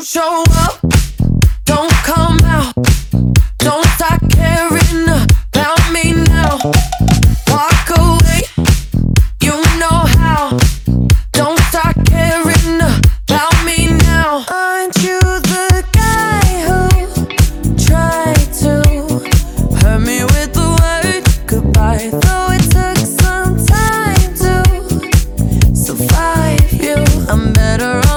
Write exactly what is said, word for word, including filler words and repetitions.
show up, don't come out, don't start caring about me now. Walk away, you know how. Don't start caring about me now. Aren't you the guy who tried to hurt me with the word goodbye? Though it took some time to survive you, I'm better